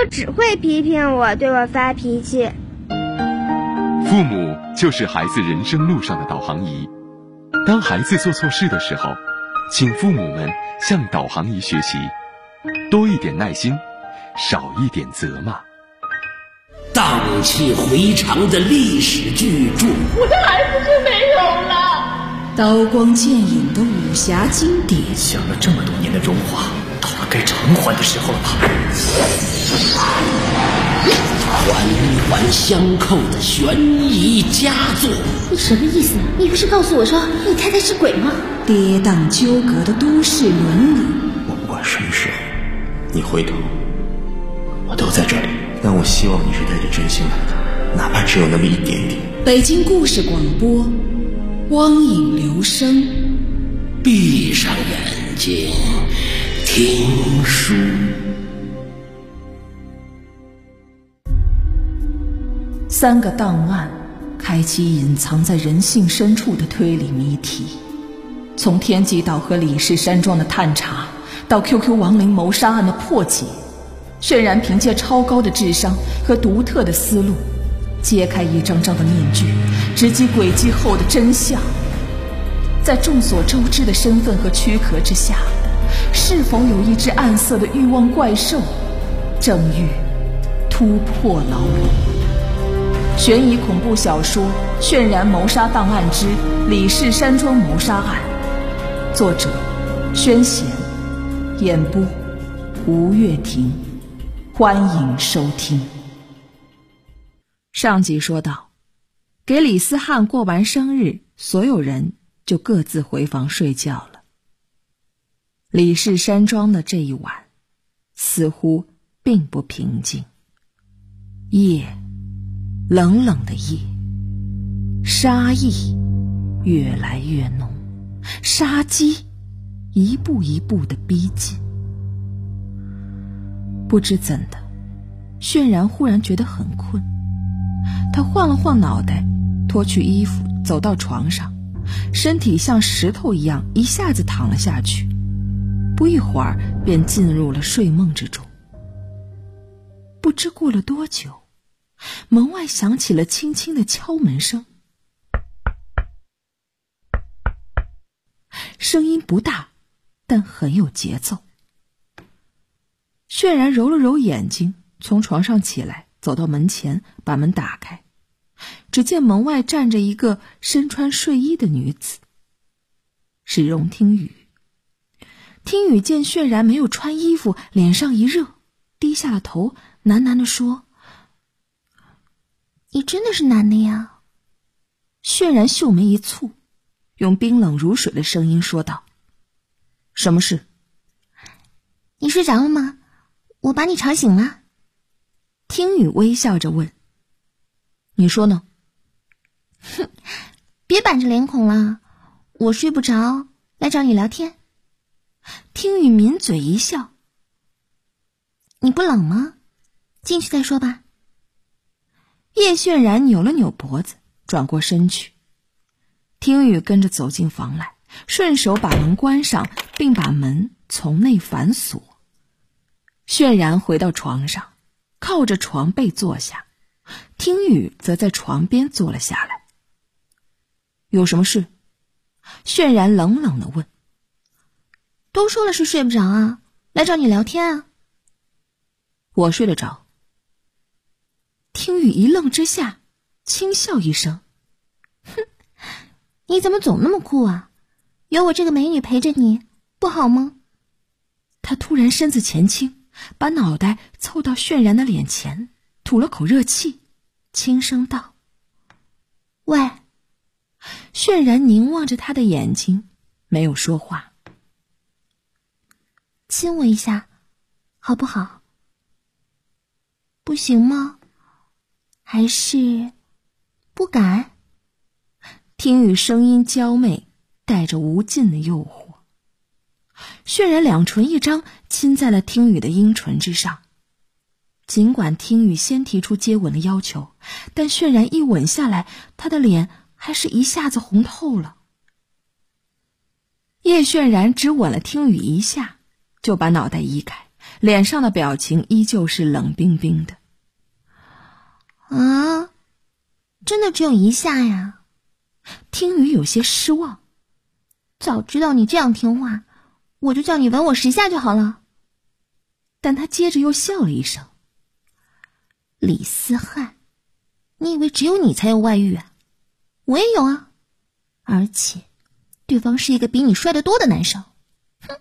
就只会批评我，对我发脾气。 父母就是孩子人生路上的导航仪，当孩子做错事的时候，请父母们向导航仪学习，多一点耐心，少一点责骂。 荡气回肠的历史巨著， 我的孩子就没有了。 刀光剑影的武侠经典， 想了这么多年的荣华，到了该偿还的时候了吧？ 环环相扣的悬疑佳作。 你什么意思？你不是告诉我说你太太是鬼吗？ 跌宕纠葛的都市伦理。 我不管什么时候你回头，我都在这里。但我希望你是带着真心来的，哪怕只有那么一点点。 北京故事广播，光影留声。 闭上眼睛听书。 3个档案开启隐藏在人性深处的推理谜题，从天极岛和李氏山庄的探查，到 QQ 亡灵谋杀案的破解，渲染凭借超高的智商和独特的思路，揭开一张张的面具，直击轨迹后的真相。在众所周知的身份和躯壳之下，是否有一只暗色的欲望怪兽，正欲突破牢笼？悬疑恐怖小说《渲染谋杀档案之李氏山庄谋杀案》，作者宣贤，演播吴月婷。欢迎收听。上集说到，给李思翰过完生日，所有人就各自回房睡觉了。李氏山庄的这一晚似乎并不平静，夜，冷冷的夜，杀意越来越浓，杀机一步一步地逼近。不知怎的，渲然忽然觉得很困，他晃了晃脑袋，脱去衣服，走到床上，身体像石头一样一下子躺了下去，不一会儿便进入了睡梦之中。不知过了多久，门外响起了轻轻的敲门声，声音不大，但很有节奏。渲然揉了揉眼睛，从床上起来，走到门前，把门打开。只见门外站着一个身穿睡衣的女子，是荣听雨。听雨见渲然没有穿衣服，脸上一热，低下了头，喃喃地说：“ 你真的是男的呀？” 渲然秀眉一蹙，用冰冷如水的声音说道：“什么事？”“ 你睡着了吗？我把你吵醒了。” 听雨微笑着问：“你说呢？”“ 哼，别板着脸孔了，我睡不着，来找你聊天。”听雨抿嘴一笑：“你不冷吗？进去再说吧。”叶渲然扭了扭脖子，转过身去。听雨跟着走进房来，顺手把门关上，并把门从内反锁。渲然回到床上，靠着床背坐下，听雨则在床边坐了下来。“有什么事？”渲然冷冷地问。“都说了是睡不着啊，来找你聊天啊。”“我睡得着。”听雨一愣之下，轻笑一声：“哼，你怎么总那么酷啊？有我这个美女陪着你，不好吗？”他突然身子前倾，把脑袋凑到渲然的脸前，吐了口热气，轻声道：“喂。”渲然凝望着他的眼睛，没有说话。“亲我一下，好不好？不行吗？还是不敢？”听雨声音娇媚，带着无尽的诱惑。渲然两唇一张，亲在了听雨的阴唇之上。尽管听雨先提出接吻的要求，但渲然一吻下来，他的脸还是一下子红透了。叶渲然只吻了听雨一下，就把脑袋移开， 脸上的表情依旧是冷冰冰的。 啊，真的只有一下呀？ 听雨有些失望。 早知道你这样听话，我就叫你吻我10下就好了。 但他接着又笑了一声。 李思翰，你以为只有你才有外遇啊？我也有啊，而且对方是一个比你帅得多的男生。哼！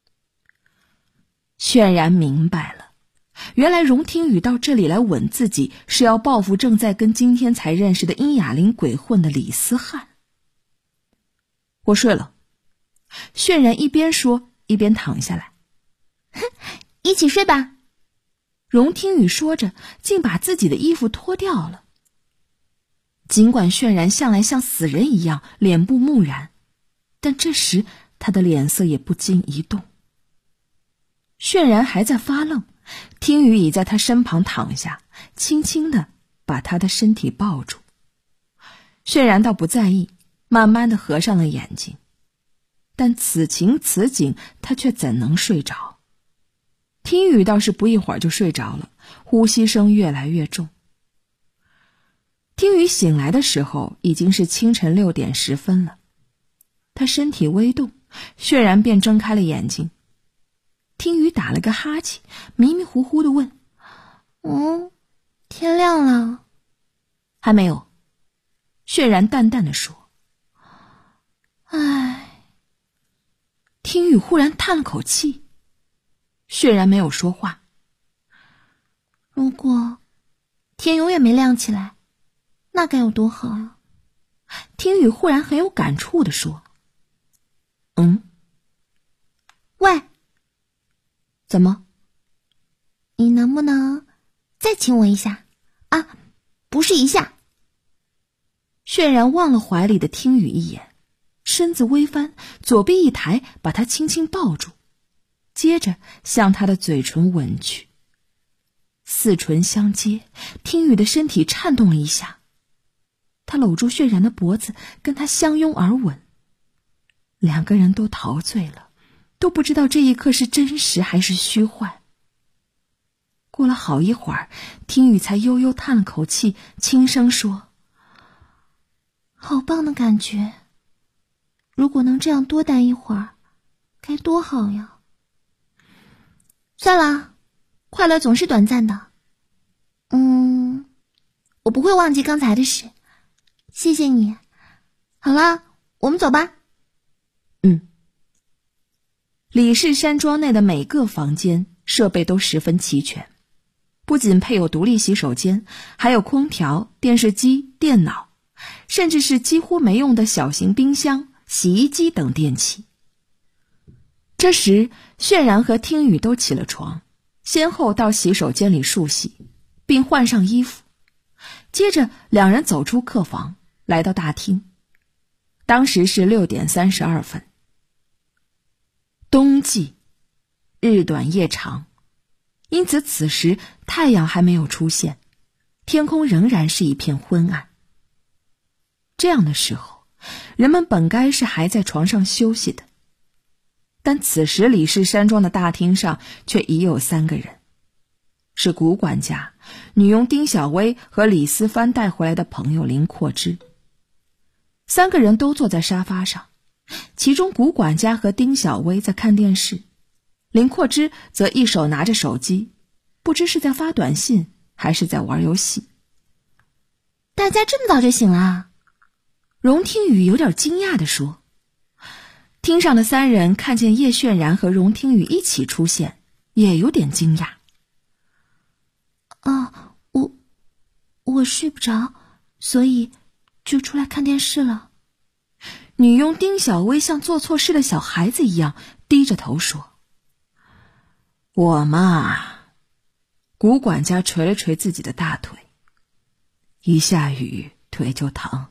渲然明白了，原来荣听雨到这里来吻自己，是要报复正在跟今天才认识的殷雅玲鬼混的李思翰。我睡了。渲然一边说一边躺下来。 一起睡吧。 荣听雨说着，竟把自己的衣服脱掉了。尽管渲然向来像死人一样脸部木然，但这时他的脸色也不禁一动。渲然还在发愣，听雨已在他身旁躺下，轻轻地把他的身体抱住。渲然倒不在意，慢慢地合上了眼睛。但此情此景，他却怎能睡着？听雨倒是不一会儿就睡着了，呼吸声越来越重。听雨醒来的时候已经是清晨6点10分了，他身体微动，渲然便睁开了眼睛。听雨打了个哈欠，迷迷糊糊地问： 天亮了？ 还没有。渲然淡淡地说。 唉。 听雨忽然叹了口气。渲然没有说话。 如果天永远没亮起来，那该有多好啊！ 听雨忽然很有感触地说。 喂， 怎么？ 你能不能再亲我一下啊？不是一下。 渲然望了怀里的听雨一眼，身子微翻，左臂一抬，把他轻轻抱住，接着向他的嘴唇吻去。四唇相接，听雨的身体颤动了一下，他搂住渲然的脖子，跟他相拥而吻。两个人都陶醉了，都不知道这一刻是真实还是虚幻。过了好一会儿，听雨才悠悠叹了口气，轻声说： 好棒的感觉，如果能这样多待一会儿，该多好呀。算了，快乐总是短暂的。我不会忘记刚才的事，谢谢你。好了，我们走吧。 李氏山庄内的每个房间设备都十分齐全，不仅配有独立洗手间，还有空调、电视机、电脑，甚至是几乎没用的小型冰箱、洗衣机等电器。这时，渲然和听雨都起了床，先后到洗手间里漱洗，并换上衣服。接着，两人走出客房，来到大厅。当时是6点32分。冬季，日短夜长，因此此时太阳还没有出现，天空仍然是一片昏暗。这样的时候，人们本该是还在床上休息的，但此时李氏山庄的大厅上却已有3个人，是古管家、女佣丁小薇和李思帆带回来的朋友林阔之。3个人都坐在沙发上，其中古管家和丁小薇在看电视，林阔之则一手拿着手机，不知是在发短信还是在玩游戏。 大家这么早就醒了？ 荣听雨有点惊讶地说。厅上的3人看见叶渲然和荣听雨一起出现，也有点惊讶。 我睡不着，所以就出来看电视了。 女佣丁小薇像做错事的小孩子一样低着头说。我嘛，古管家捶了捶自己的大腿，一下雨腿就疼，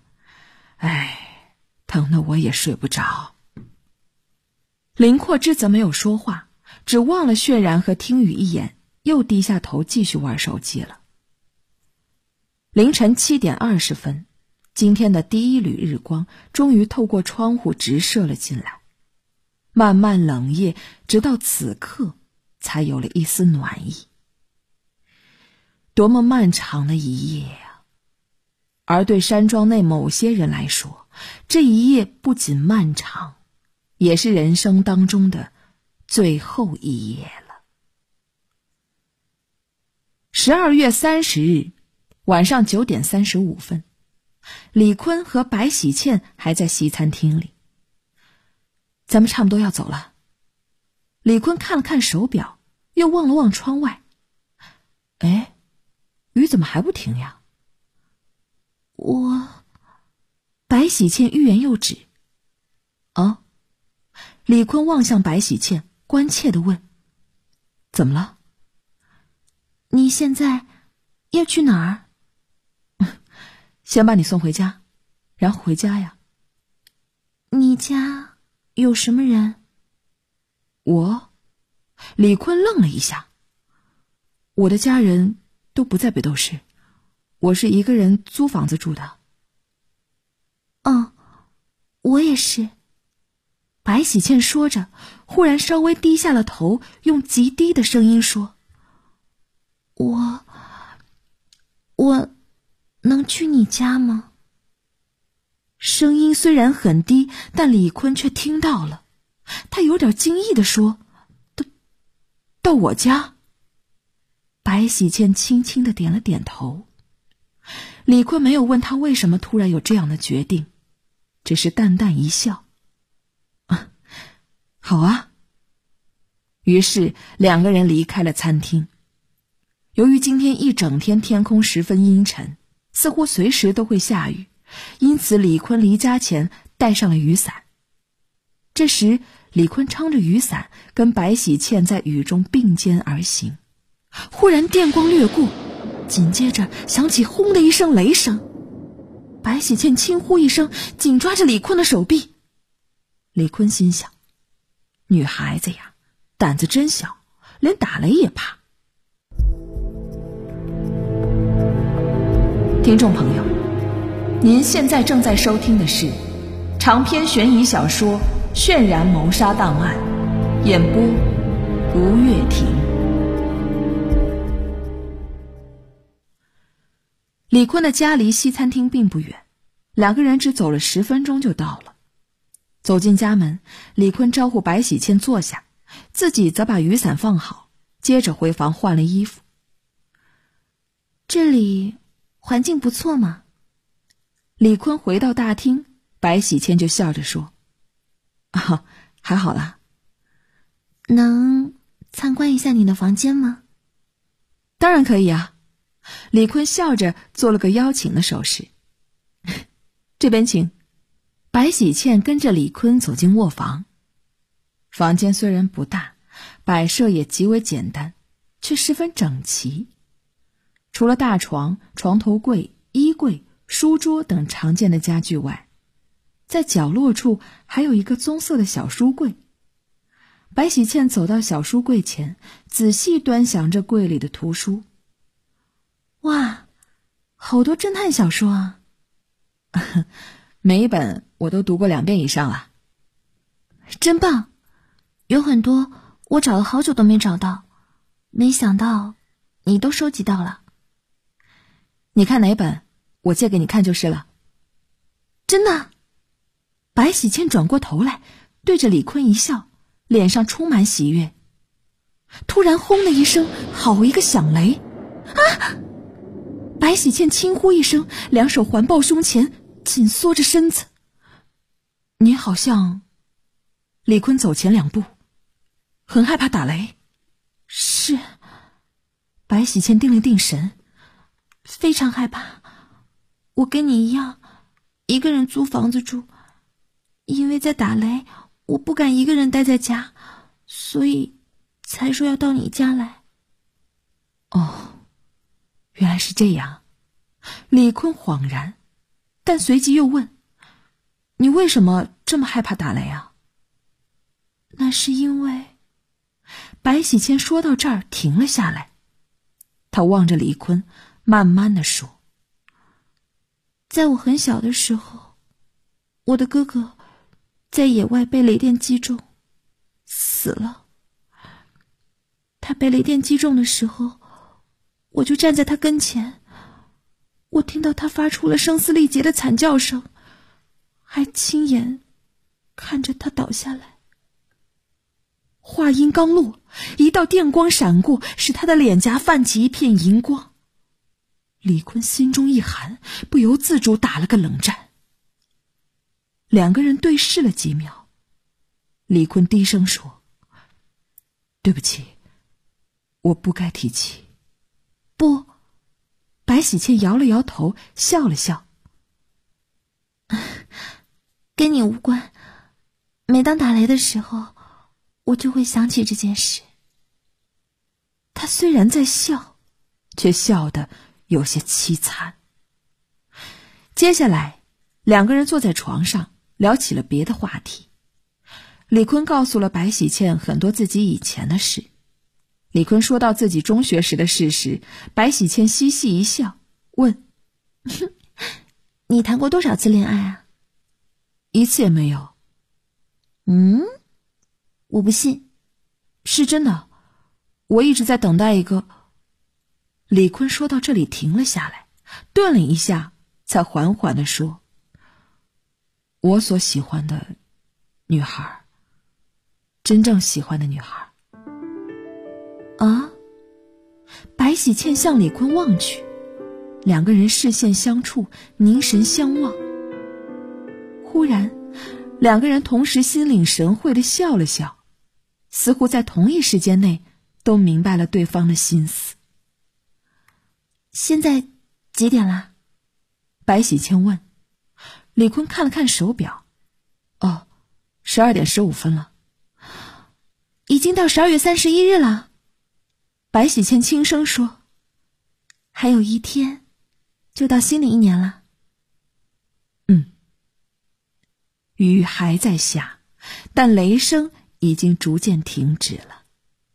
疼得我也睡不着。林阔之则没有说话，只望了渲然和听雨一眼，又低下头继续玩手机了。凌晨7点20分，今天的第一缕日光终于透过窗户直射了进来。漫漫冷夜，直到此刻才有了一丝暖意。多么漫长的一夜啊！而对山庄内某些人来说，这一夜不仅漫长，也是人生当中的最后一夜了。12月30日晚上9点35分，李坤和白喜倩还在西餐厅里。咱们差不多要走了。李坤看了看手表，又望了望窗外。哎，雨怎么还不停呀？白喜倩欲言又止。哦，李坤望向白喜倩，关切地问：怎么了？ 你现在要去哪儿？ 先把你送回家，然后回家呀。 你家有什么人？ 李坤愣了一下。我的家人都不在北斗市，我是一个人租房子住的。 我也是。 白喜倩说着，忽然稍微低下了头，用极低的声音说： 我能去你家吗？ 声音虽然很低，但李坤却听到了。他有点惊异地说：到我家？白喜倩轻轻地点了点头。李坤没有问他为什么突然有这样的决定，只是淡淡一笑：好啊。于是两个人离开了餐厅。由于今天一整天天空十分阴沉，似乎随时都会下雨，因此李坤离家前带上了雨伞。这时李坤撑着雨伞，跟白喜倩在雨中并肩而行。忽然电光掠过，紧接着响起轰的一声雷声。白喜倩轻呼一声，紧抓着李坤的手臂。李坤心想，女孩子呀，胆子真小，连打雷也怕。听众朋友，您现在正在收听的是长篇悬疑小说《渲染谋杀档案》，演播吴月婷。李坤的家离西餐厅并不远，两个人只走了10分钟就到了。走进家门，李坤招呼白喜倩坐下，自己则把雨伞放好，接着回房换了衣服。 这里环境不错嘛。 李坤回到大厅，白喜倩就笑着说：还好啦。 能参观一下你的房间吗？ 当然可以啊。李坤笑着做了个邀请的手势。这边请。白喜倩跟着李坤走进卧房。房间虽然不大，摆设也极为简单，却十分整齐。除了大床、床头柜、衣柜、书桌等常见的家具外，在角落处还有一个棕色的小书柜。白喜倩走到小书柜前，仔细端详着柜里的图书。哇，好多侦探小说啊！每一本我都读过2遍以上了。 真棒，有很多我找了好久都没找到，没想到你都收集到了。 你看哪本，我借给你看就是了。 真的？ 白喜倩转过头来，对着李坤一笑，脸上充满喜悦。突然轰的一声，好一个响雷！啊！白喜倩轻呼一声，两手环抱胸前，紧缩着身子。你好像……李坤走前2步，很害怕打雷。 是。 白喜倩定了定神， 非常害怕。我跟你一样，一个人租房子住，因为在打雷，我不敢一个人待在家，所以才说要到你家来。 哦，原来是这样。李坤恍然，但随即又问：你为什么这么害怕打雷啊？ 那是因为…… 白喜倩说到这儿停了下来，她望着李坤，慢慢地说： 在我很小的时候，我的哥哥在野外被雷电击中死了。 他被雷电击中的时候，我就站在他跟前，我听到他发出了声嘶力竭的惨叫声，还亲眼看着他倒下来。话音刚落，一道电光闪过，使他的脸颊泛起一片银光。李坤心中一寒，不由自主打了个冷战。两个人对视了几秒，李坤低声说：“对不起，我不该提起。”不，白喜倩摇了摇头，笑了笑：“跟你无关。每当打雷的时候，我就会想起这件事。”他虽然在笑，却笑得有些凄惨。接下来，两个人坐在床上聊起了别的话题。李坤告诉了白喜倩很多自己以前的事。李坤说到自己中学时的事时，白喜倩嘻嘻一笑，问：“你谈过多少次恋爱啊？”“一次也没有。”“我不信。”“是真的，我一直在等待一个。”李坤说到这里停了下来，顿了一下，才缓缓地说：“我所喜欢的女孩，真正喜欢的女孩。”啊！白喜倩向李坤望去，两个人视线相触，凝神相望。忽然，两个人同时心领神会地笑了笑，似乎在同一时间内都明白了对方的心思。“现在几点了？”白喜倩问。李坤看了看手表，“哦，12点15分了。”“已经到12月31日了。”白喜倩轻声说，“还有1天，就到新的一年了。”雨还在下，但雷声已经逐渐停止了。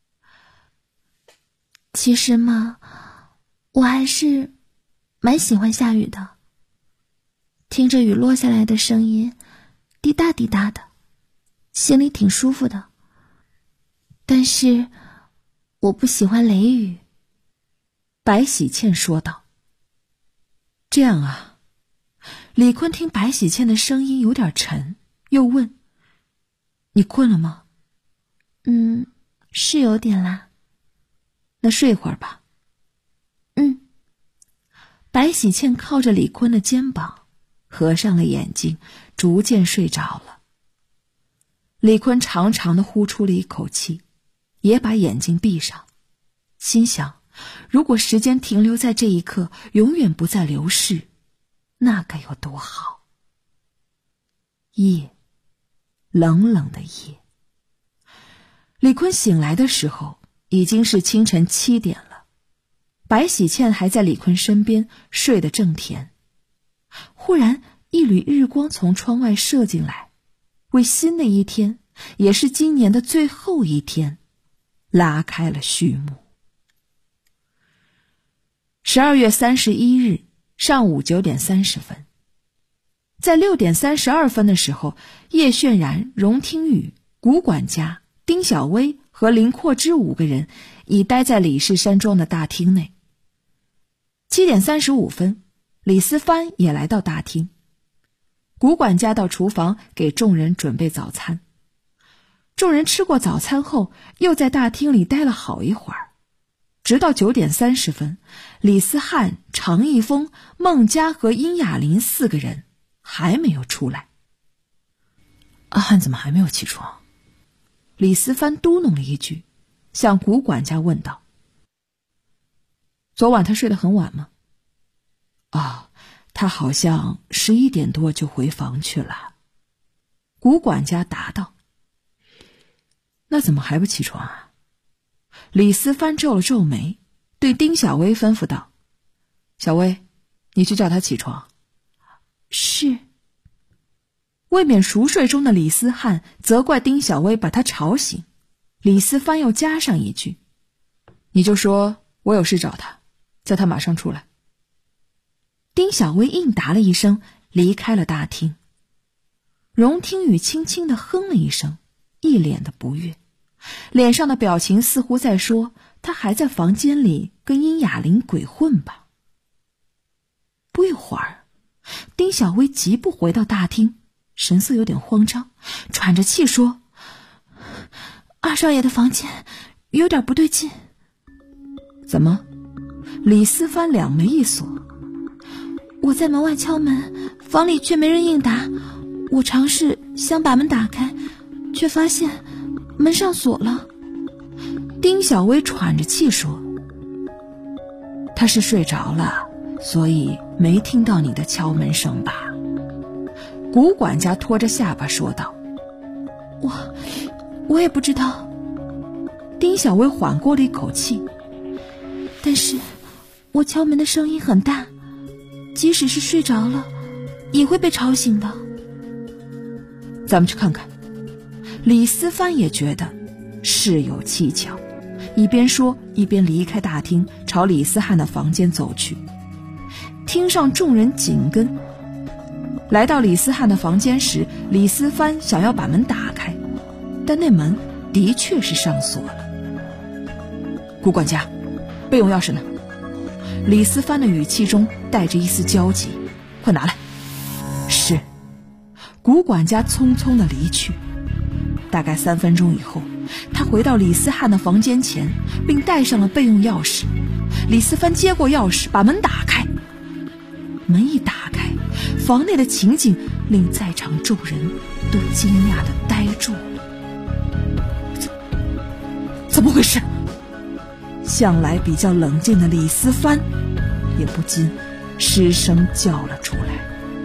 其实嘛，我还是蛮喜欢下雨的。听着雨落下来的声音，滴答滴答的，心里挺舒服的。但是我不喜欢雷雨。”白喜倩说道。“这样啊。”李坤听白喜倩的声音有点沉，又问：“你困了吗？”“是有点啦。”“那睡一会儿吧。”“白喜倩靠着李坤的肩膀，合上了眼睛，逐渐睡着了。李坤长长的呼出了一口气，也把眼睛闭上，心想，如果时间停留在这一刻，永远不再流逝，那该有多好。夜，冷冷的夜。李坤醒来的时候，已经是清晨7点了。白喜倩还在李坤身边，睡得正甜。忽然，一缕日光从窗外射进来，为新的一天，也是今年的最后一天，拉开了序幕。12月31日上午9点30分，在6点32分的时候，叶渲然、荣听雨、古管家、丁小薇和林阔之5个人已待在李氏山庄的大厅内。7点35分，李思帆也来到大厅。古管家到厨房给众人准备早餐。众人吃过早餐后，又在大厅里待了好一会儿，直到9点30分，李思翰、常一峰、孟佳和殷雅琳4个人还没有出来。阿汉怎么还没有起床？李思帆嘟哝了一句，向古管家问道：“昨晚他睡得很晚吗？”“他好像11点多就回房去了。”古管家答道。“那怎么还不起床啊？”李思帆皱了皱眉，对丁小薇吩咐道：“小薇，你去叫他起床。”“是。”未免熟睡中的李思翰责怪丁小薇把他吵醒，李思帆又加上一句：“你就说我有事找他，叫他马上出来。”丁小薇应答了一声，离开了大厅。荣听雨轻轻地哼了一声，一脸的不悦，脸上的表情似乎在说：“ 他还在房间里跟殷雅玲鬼混吧。不一会儿，丁小薇疾步回到大厅，神色有点慌张，喘着气说： 二少爷的房间有点不对劲。 怎么？李思帆两眉一锁。 我在门外敲门，房里却没人应答。我尝试想把门打开，却发现门上锁了。 丁小薇喘着气说：他是睡着了，所以没听到你的敲门声吧？古管家拖着下巴说道： 我也不知道。 丁小薇缓过了一口气。 但是我敲门的声音很大，即使是睡着了也会被吵醒的。 咱们去看看。李思帆也觉得事有蹊跷，一边说一边离开大厅，朝李思翰的房间走去。厅上众人紧跟。来到李思翰的房间时，李思帆想要把门打开，但那门的确是上锁了。古管家，备用钥匙呢？李思帆的语气中带着一丝焦急。快拿来。是。古管家匆匆地离去。大概3分钟以后，他回到李思翰的房间前，并带上了备用钥匙。李思帆接过钥匙，把门打开。门一打开，房内的情景令在场众人都惊讶地呆住了。怎么回事？向来比较冷静的李思帆也不禁失声叫了出来。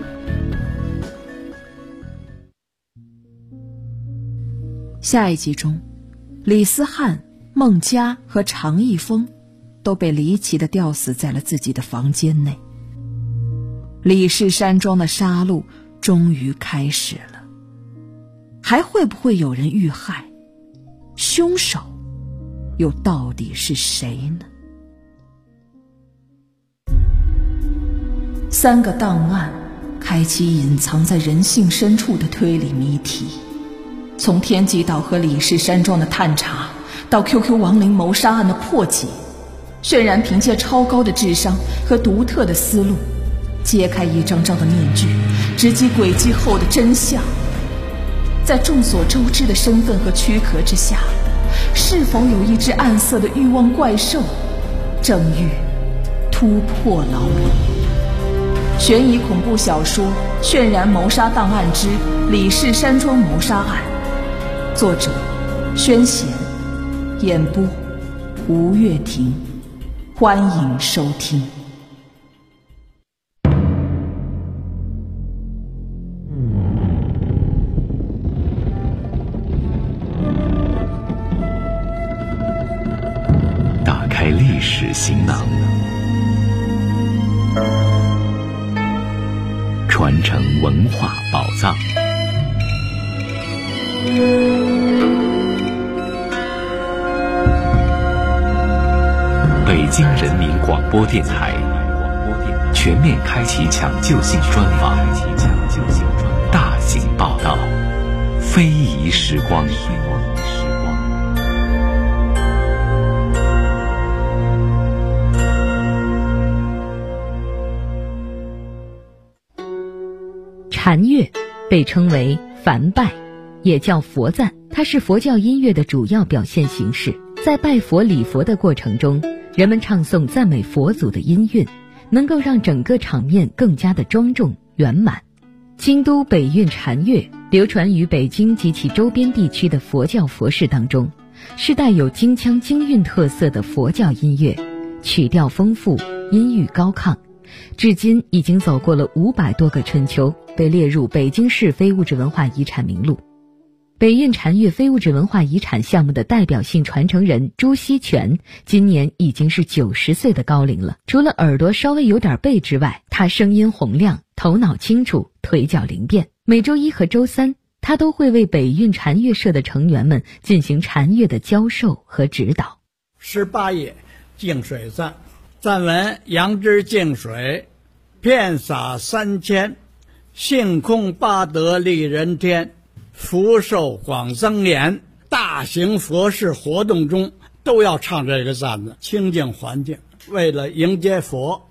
下一集中，李思翰、孟佳和常一峰都被离奇地吊死在了自己的房间内。李氏山庄的杀戮终于开始了，还会不会有人遇害？凶手又到底是谁呢？3个档案开启隐藏在人性深处的推理谜题，从天极岛和李氏山庄的探查，到 QQ 亡灵谋杀案的破解，渲然凭借超高的智商和独特的思路，揭开一张张的面具，直击诡计后的真相。在众所周知的身份和躯壳之下，是否有一只暗色的欲望怪兽，正欲突破牢笼？悬疑恐怖小说《渲然谋杀档案之李氏山庄谋杀案》，作者宣贤，演播吴月婷。欢迎收听。 打开历史行囊，传承文化宝藏。北京人民广播电台全面开启抢救性专访，大型报道，非遗时光。 禅乐被称为梵拜，也叫佛赞，它是佛教音乐的主要表现形式。在拜佛礼佛的过程中，人们唱诵赞美佛祖的音韵，能够让整个场面更加的庄重圆满。京都北韵禅乐流传于北京及其周边地区的佛教佛事当中，是带有京腔京韵特色的佛教音乐，曲调丰富，音域高亢，至今已经走过了500多个春秋，被列入北京市非物质文化遗产名录。北韵禅乐非物质文化遗产项目的代表性传承人朱锡全今年已经是90岁的高龄了。除了耳朵稍微有点背之外，他声音洪亮，头脑清楚，腿脚灵便。每周1和周3，他都会为北韵禅乐社的成员们进行禅乐的教授和指导。 18页净水赞，赞文：杨枝净水，遍洒3000，性空八德利人天，福寿广增延。大型佛事活动中， 都要唱这个站子，清净环境，为了迎接佛。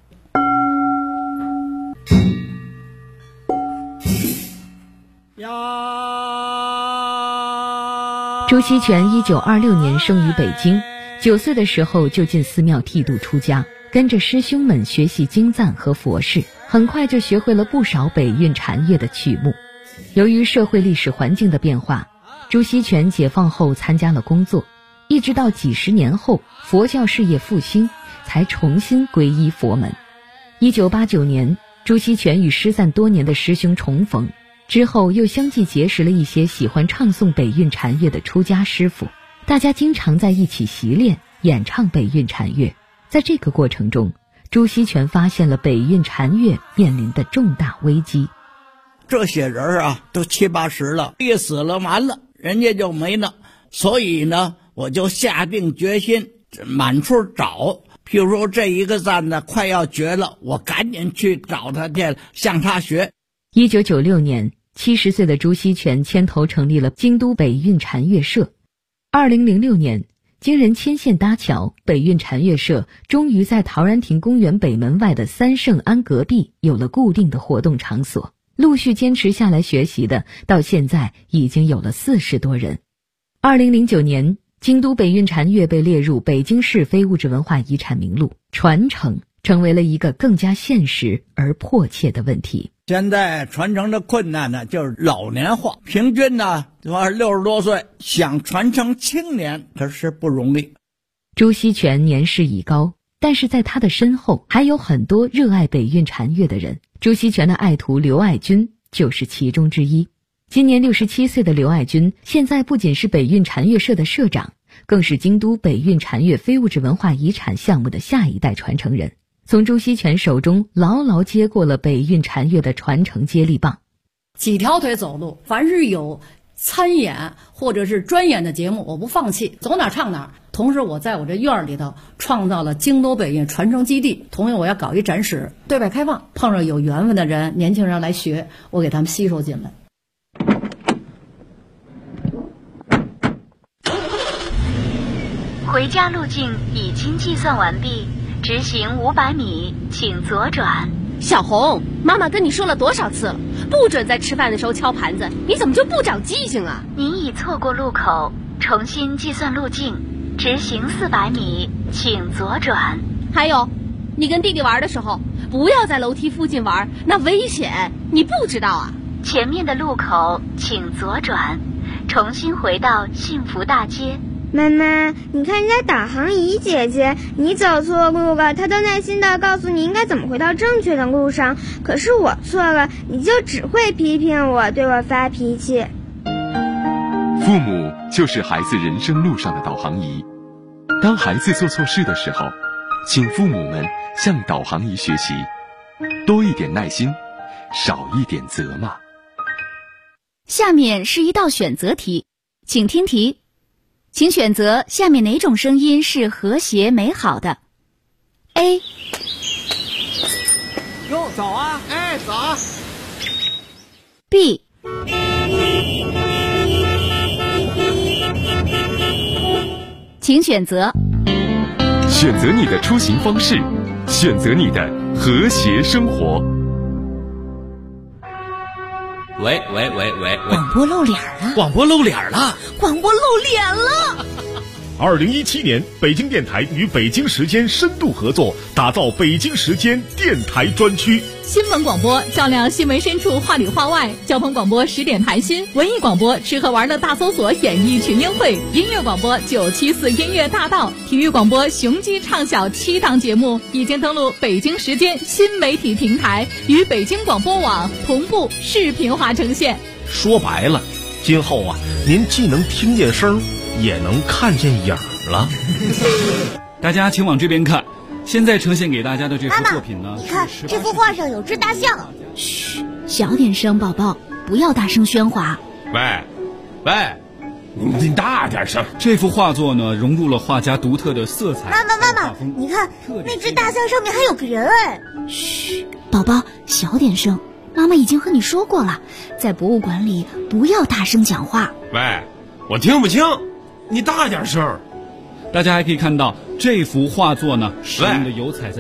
朱锡全1926年生于北京，9岁的时候就进寺庙剃度出家，跟着师兄们学习经赞和佛事，很快就学会了不少北韵禅乐的曲目。由于社会历史环境的变化，朱锡全解放后参加了工作，一直到几十年后佛教事业复兴，才重新皈依佛门。1989年，朱锡全与失散多年的师兄重逢，之后又相继结识了一些喜欢唱诵北韵禅乐的出家师傅，大家经常在一起习练演唱北韵禅乐。在这个过程中，朱锡全发现了北韵禅乐面临的重大危机。 这些人啊都70、80了，一死了完了，人家就没了。所以呢，我就下定决心满处找，譬如说这一个站呢快要绝了，我赶紧去找他去，向他学。 1996年，70岁的朱锡全牵头成立了京都北韵禅乐社。2006年，经人牵线搭桥，北韵禅乐社终于在陶然亭公园北门外的三圣庵隔壁有了固定的活动场所。陆续坚持下来学习的，到现在已经有了40多人。2009年，京都北韵禅乐被列入北京市非物质文化遗产名录，传承成为了一个更加现实而迫切的问题。 现在传承的困难呢，就是老年化，平均呢60多岁，想传承青年可是不容易。 朱锡全年事已高，但是在他的身后还有很多热爱北韵禅乐的人。朱锡全的爱徒刘爱军就是其中之一。今年67岁的刘爱军，现在不仅是北韵禅乐社的社长，更是京都北韵禅乐非物质文化遗产项目的下一代传承人，从朱锡全手中牢牢接过了北韵禅乐的传承接力棒。 几条腿走路，凡是有参演或者是专演的节目，我不放弃，走哪唱哪。同时我在我这院里头创造了京都北韵传承基地，同样我要搞一展示，对外开放，碰上有缘分的人，年轻人来学，我给他们吸收进来。 回家路径已经计算完毕，直行500米，请左转。 小红，妈妈跟你说了多少次了，不准在吃饭的时候敲盘子，你怎么就不长记性啊？ 您已错过路口，重新计算路径，直行400米，请左转。 还有，你跟弟弟玩的时候，不要在楼梯附近玩，那危险，你不知道啊？ 前面的路口请左转，重新回到幸福大街。 妈妈，你看人家导航仪姐姐，你走错路了，她都耐心地告诉你应该怎么回到正确的路上，可是我错了，你就只会批评我，对我发脾气。 父母就是孩子人生路上的导航仪，当孩子做错事的时候，请父母们向导航仪学习，多一点耐心，少一点责骂。 下面是一道选择题，请听题，请选择下面哪种声音是和谐美好的 ？A. 哟，走啊！哎，走啊 B. 请选择。 选择你的出行方式，选择你的和谐生活。 喂， 广播露脸了！ 广播露脸了！ 广播露脸了 ！2017年，北京电台与北京时间深度合作，打造北京时间电台专区。 新闻广播照亮新闻深处，话里话外；交通广播10点谈心；文艺广播吃喝玩乐大搜索，演艺群英会；音乐广播974音乐大道；体育广播雄鸡唱晓7档节目已经登录北京时间新媒体平台，与北京广播网同步视频化呈现。 说白了，今后啊，您既能听见声，也能看见影了。 大家请往这边看，现在呈现给大家的这幅作品呢， 你看这幅画上有只大象。 嘘，小点声，宝宝，不要大声喧哗。 喂，你大点声。 这幅画作呢，融入了画家独特的色彩。 妈妈，你看那只大象上面还有个人哎。 嘘，宝宝，小点声。妈妈已经和你说过了，在博物馆里不要大声讲话。 喂，我听不清，你大点声。 大家还可以看到这幅画作呢，使用的油彩在